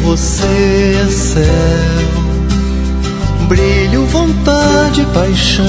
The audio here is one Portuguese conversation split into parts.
você é céu, brilho, vontade, paixão.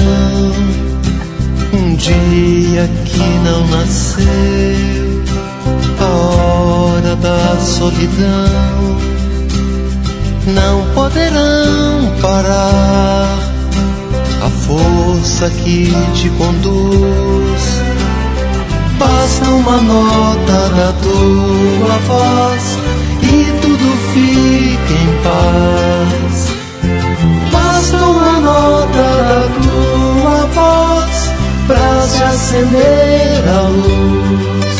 Um dia que não nasceu, a hora da solidão. Não poderão parar a força que te conduz. Basta uma nota da tua voz e tudo fica em paz. Basta uma nota da tua voz pra se acender a luz.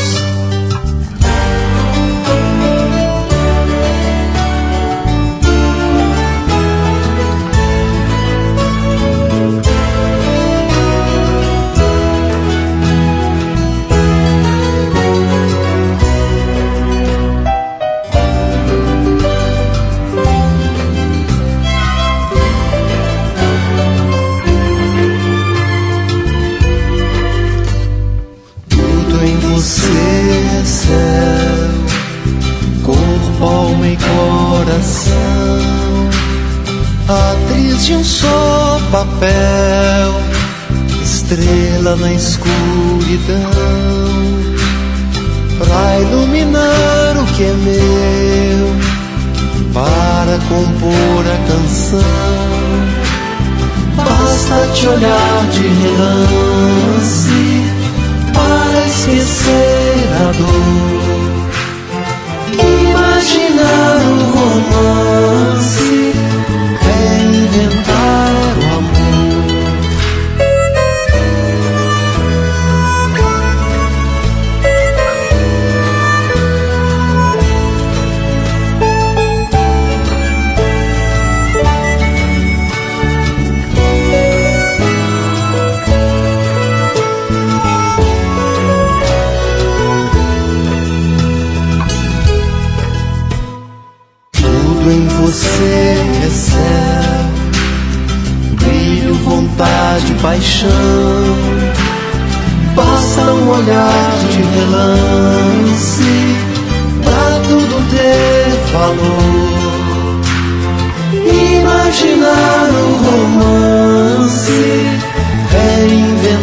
Você é céu, corpo, alma e coração, atriz de um só papel, estrela na escuridão, pra iluminar o que é meu, para compor a canção. Basta te olhar de relance para esquecer a dor, imaginar o romance, reinventar o amor. Em você é céu, brilho, vontade, paixão. Basta um olhar de relance pra tudo ter valor. Imaginar o romance, reinventar